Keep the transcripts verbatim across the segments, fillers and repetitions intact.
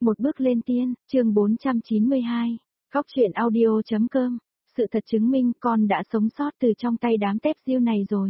Một bước lên tiên, chương bốn trăm chín mươi hai, Góc truyện audio.com, sự thật chứng minh con đã sống sót từ trong tay đám tép diêu này rồi.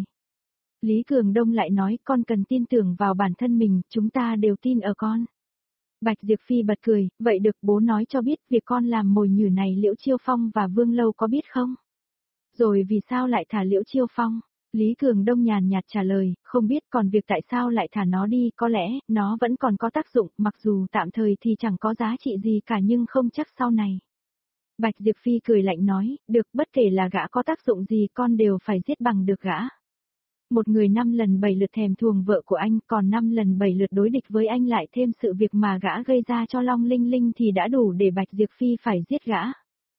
Lý Cường Đông lại nói con cần tin tưởng vào bản thân mình, chúng ta đều tin ở con. Bạch Diệp Phi bật cười, vậy được bố nói cho biết việc con làm mồi nhử này Liễu Chiêu Phong và Vương Lâu có biết không? Rồi vì sao lại thả Liễu Chiêu Phong? Lý Cường Đông nhàn nhạt trả lời, không biết, còn việc tại sao lại thả nó đi, có lẽ, nó vẫn còn có tác dụng, mặc dù tạm thời thì chẳng có giá trị gì cả nhưng không chắc sau này. Bạch Diệp Phi cười lạnh nói, được, bất kể là gã có tác dụng gì con đều phải giết bằng được gã. Một người năm lần bảy lượt thèm thuồng vợ của anh, còn năm lần bảy lượt đối địch với anh lại thêm sự việc mà gã gây ra cho Long Linh Linh thì đã đủ để Bạch Diệp Phi phải giết gã.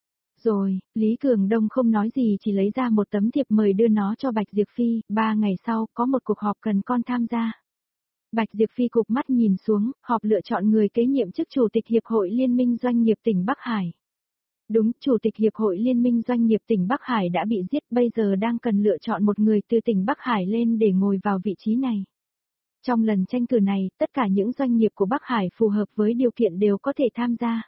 Rồi, Lý Cường Đông không nói gì chỉ lấy ra một tấm thiệp mời đưa nó cho Bạch Diệp Phi, ba ngày sau, có một cuộc họp cần con tham gia. Bạch Diệp Phi cụp mắt nhìn xuống, họp lựa chọn người kế nhiệm chức Chủ tịch Hiệp hội Liên minh Doanh nghiệp tỉnh Bắc Hải. Đúng, Chủ tịch Hiệp hội Liên minh Doanh nghiệp tỉnh Bắc Hải đã bị giết, bây giờ đang cần lựa chọn một người từ tỉnh Bắc Hải lên để ngồi vào vị trí này. Trong lần tranh cử này, tất cả những doanh nghiệp của Bắc Hải phù hợp với điều kiện đều có thể tham gia.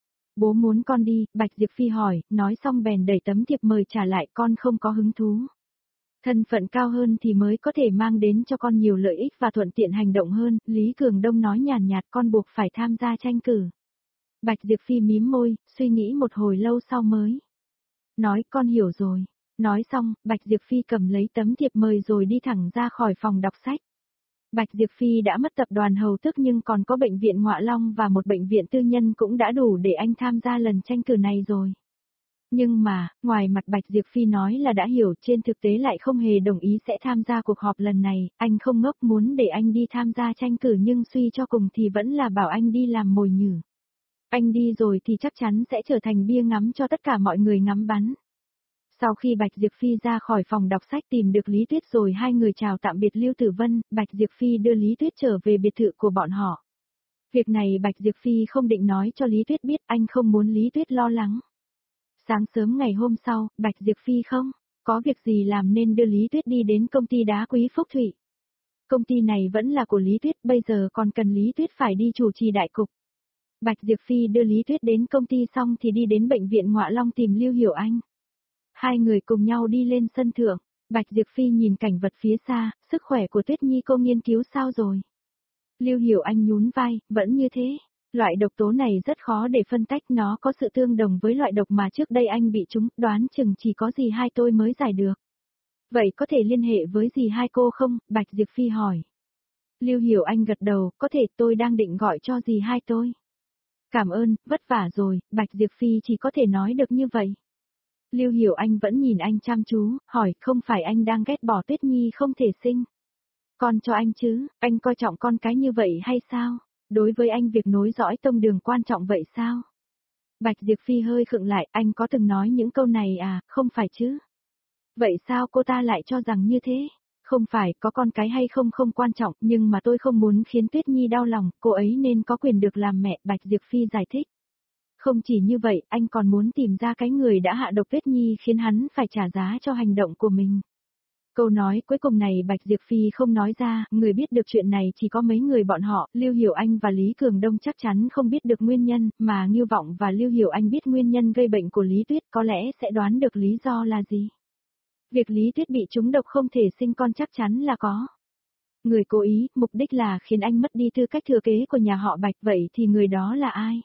Bố muốn con đi, Bạch Diệp Phi hỏi, nói xong bèn đẩy tấm thiệp mời trả lại, con không có hứng thú. Thân phận cao hơn thì mới có thể mang đến cho con nhiều lợi ích và thuận tiện hành động hơn, Lý Cường Đông nói nhàn nhạt, con buộc phải tham gia tranh cử. Bạch Diệp Phi mím môi, suy nghĩ một hồi lâu sau mới nói, con hiểu rồi. Nói xong, Bạch Diệp Phi cầm lấy tấm thiệp mời rồi đi thẳng ra khỏi phòng đọc sách. Bạch Diệp Phi đã mất tập đoàn hầu tước nhưng còn có bệnh viện Ngọa Long và một bệnh viện tư nhân cũng đã đủ để anh tham gia lần tranh cử này rồi. Nhưng mà, ngoài mặt Bạch Diệp Phi nói là đã hiểu, trên thực tế lại không hề đồng ý sẽ tham gia cuộc họp lần này, anh không ngốc muốn để anh đi tham gia tranh cử nhưng suy cho cùng thì vẫn là bảo anh đi làm mồi nhử. Anh đi rồi thì chắc chắn sẽ trở thành bia ngắm cho tất cả mọi người ngắm bắn. Sau khi Bạch Diệp Phi ra khỏi phòng đọc sách tìm được Lý Tuyết rồi hai người chào tạm biệt Lưu Tử Vân, Bạch Diệp Phi đưa Lý Tuyết trở về biệt thự của bọn họ. Việc này Bạch Diệp Phi không định nói cho Lý Tuyết biết, anh không muốn Lý Tuyết lo lắng. Sáng sớm ngày hôm sau, Bạch Diệp Phi không có việc gì làm nên đưa Lý Tuyết đi đến công ty đá quý Phúc Thụy. Công ty này vẫn là của Lý Tuyết, bây giờ còn cần Lý Tuyết phải đi chủ trì đại cục. Bạch Diệp Phi đưa Lý Tuyết đến công ty xong thì đi đến bệnh viện Ngọa Long tìm Lưu Hiểu Anh. Hai người cùng nhau đi lên sân thượng, Bạch Diệp Phi nhìn cảnh vật phía xa, sức khỏe của Tuyết Nhi cô nghiên cứu sao rồi? Lưu Hiểu Anh nhún vai, vẫn như thế. Loại độc tố này rất khó để phân tách, nó có sự tương đồng với loại độc mà trước đây anh bị trúng, đoán chừng chỉ có dì hai tôi mới giải được. Vậy có thể liên hệ với dì hai cô không? Bạch Diệp Phi hỏi. Lưu Hiểu Anh gật đầu, có thể, tôi đang định gọi cho dì hai tôi. Cảm ơn, vất vả rồi, Bạch Diệp Phi chỉ có thể nói được như vậy. Lưu Hiểu Anh vẫn nhìn anh chăm chú, hỏi, không phải anh đang ghét bỏ Tuyết Nhi không thể sinh. Con cho anh chứ, anh coi trọng con cái như vậy hay sao? Đối với anh việc nối dõi tông đường quan trọng vậy sao? Bạch Diệp Phi hơi khựng lại, anh có từng nói những câu này à, không phải chứ? Vậy sao cô ta lại cho rằng như thế? Không phải, có con cái hay không không quan trọng, nhưng mà tôi không muốn khiến Tuyết Nhi đau lòng, cô ấy nên có quyền được làm mẹ, Bạch Diệp Phi giải thích. Không chỉ như vậy, anh còn muốn tìm ra cái người đã hạ độc Tuyết Nhi khiến hắn phải trả giá cho hành động của mình. Câu nói cuối cùng này Bạch Diệp Phi không nói ra, người biết được chuyện này chỉ có mấy người bọn họ, Lưu Hiểu Anh và Lý Cường Đông chắc chắn không biết được nguyên nhân, mà Ngưu Vọng và Lưu Hiểu Anh biết nguyên nhân gây bệnh của Lý Tuyết, có lẽ sẽ đoán được lý do là gì. Việc Lý Tuyết bị trúng độc không thể sinh con chắc chắn là có. Người cố ý, mục đích là khiến anh mất đi tư cách thừa kế của nhà họ Bạch, vậy thì người đó là ai?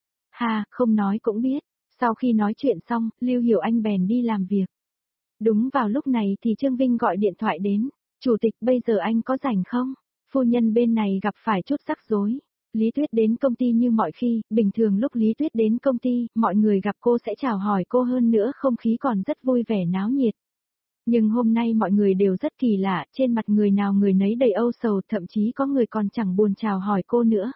Hà, không nói cũng biết. Sau khi nói chuyện xong, Lưu Hiểu Anh bèn đi làm việc. Đúng vào lúc này thì Trương Vinh gọi điện thoại đến. Chủ tịch, bây giờ anh có rảnh không? Phu nhân bên này gặp phải chút rắc rối. Lý Tuyết đến công ty như mọi khi, bình thường lúc Lý Tuyết đến công ty, mọi người gặp cô sẽ chào hỏi cô, hơn nữa không khí còn rất vui vẻ náo nhiệt. Nhưng hôm nay mọi người đều rất kỳ lạ, trên mặt người nào người nấy đầy âu sầu, thậm chí có người còn chẳng buồn chào hỏi cô nữa.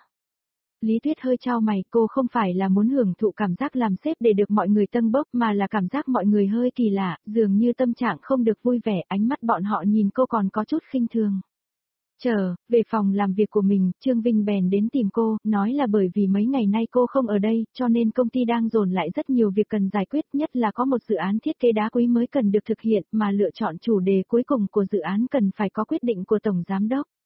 Lý Tuyết hơi chau mày, cô không phải là muốn hưởng thụ cảm giác làm sếp để được mọi người tâng bốc mà là cảm giác mọi người hơi kỳ lạ, dường như tâm trạng không được vui vẻ, ánh mắt bọn họ nhìn cô còn có chút khinh thường. Chờ, về phòng làm việc của mình, Trương Vinh bèn đến tìm cô, nói là bởi vì mấy ngày nay cô không ở đây, cho nên công ty đang dồn lại rất nhiều việc cần giải quyết, nhất là có một dự án thiết kế đá quý mới cần được thực hiện, mà lựa chọn chủ đề cuối cùng của dự án cần phải có quyết định của Tổng Giám Đốc.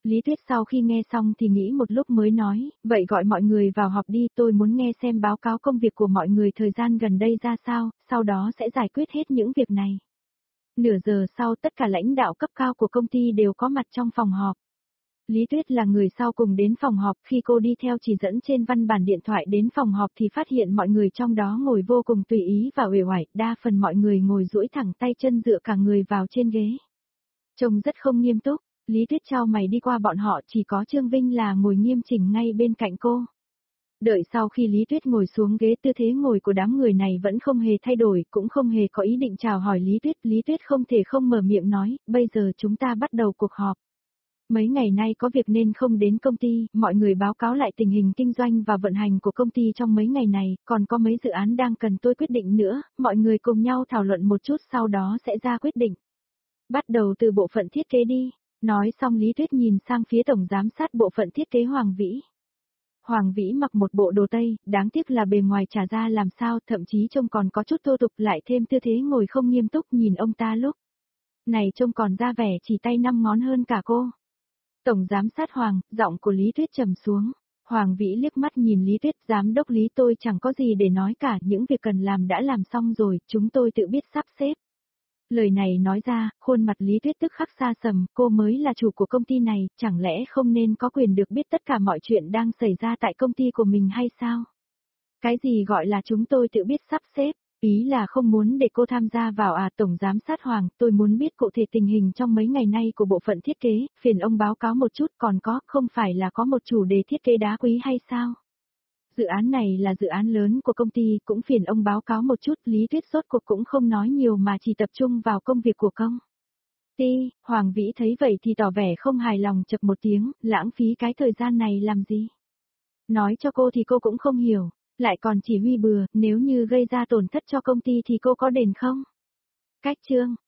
Lý Tuyết sau khi nghe xong thì nghĩ một lúc mới nói, vậy gọi mọi người vào họp đi, tôi muốn nghe xem báo cáo công việc của mọi người thời gian gần đây ra sao, sau đó sẽ giải quyết hết những việc này. Nửa giờ sau tất cả lãnh đạo cấp cao của công ty đều có mặt trong phòng họp. Lý Tuyết là người sau cùng đến phòng họp, khi cô đi theo chỉ dẫn trên văn bản điện thoại đến phòng họp thì phát hiện mọi người trong đó ngồi vô cùng tùy ý và uể oải, đa phần mọi người ngồi duỗi thẳng tay chân dựa cả người vào trên ghế. Trông rất không nghiêm túc, Lý Tuyết chau mày đi qua bọn họ, chỉ có Trương Vinh là ngồi nghiêm chỉnh ngay bên cạnh cô. Đợi sau khi Lý Tuyết ngồi xuống ghế, tư thế ngồi của đám người này vẫn không hề thay đổi, cũng không hề có ý định chào hỏi Lý Tuyết. Lý Tuyết không thể không mở miệng nói, bây giờ chúng ta bắt đầu cuộc họp. Mấy ngày nay có việc nên không đến công ty, mọi người báo cáo lại tình hình kinh doanh và vận hành của công ty trong mấy ngày này, còn có mấy dự án đang cần tôi quyết định nữa, mọi người cùng nhau thảo luận một chút sau đó sẽ ra quyết định. Bắt đầu từ bộ phận thiết kế đi. Nói xong Lý Tuyết nhìn sang phía tổng giám sát bộ phận thiết kế Hoàng Vĩ. Hoàng Vĩ mặc một bộ đồ tây, đáng tiếc là bề ngoài trả ra làm sao, thậm chí trông còn có chút thô tục, lại thêm tư thế ngồi không nghiêm túc, nhìn ông ta lúc này trông còn ra vẻ chỉ tay năm ngón hơn cả cô. Tổng giám sát Hoàng, giọng của Lý Tuyết trầm xuống. Hoàng Vĩ liếc mắt nhìn Lý Tuyết, giám đốc Lý, tôi chẳng có gì để nói cả, những việc cần làm đã làm xong rồi, chúng tôi tự biết sắp xếp. Lời này nói ra, khuôn mặt Lý Tuyết tức khắc xa sầm, cô mới là chủ của công ty này, chẳng lẽ không nên có quyền được biết tất cả mọi chuyện đang xảy ra tại công ty của mình hay sao? Cái gì gọi là chúng tôi tự biết sắp xếp, ý là không muốn để cô tham gia vào à? Tổng giám sát Hoàng, tôi muốn biết cụ thể tình hình trong mấy ngày nay của bộ phận thiết kế, phiền ông báo cáo một chút, còn có, không phải là có một chủ đề thiết kế đá quý hay sao? Dự án này là dự án lớn của công ty, cũng phiền ông báo cáo một chút. Lý Tuyết rốt cuộc cũng không nói nhiều mà chỉ tập trung vào công việc của công ty. Hoàng Vĩ thấy vậy thì tỏ vẻ không hài lòng, chậc một tiếng, lãng phí cái thời gian này làm gì? Nói cho cô thì cô cũng không hiểu, lại còn chỉ huy bừa, nếu như gây ra tổn thất cho công ty thì cô có đền không? Cách chương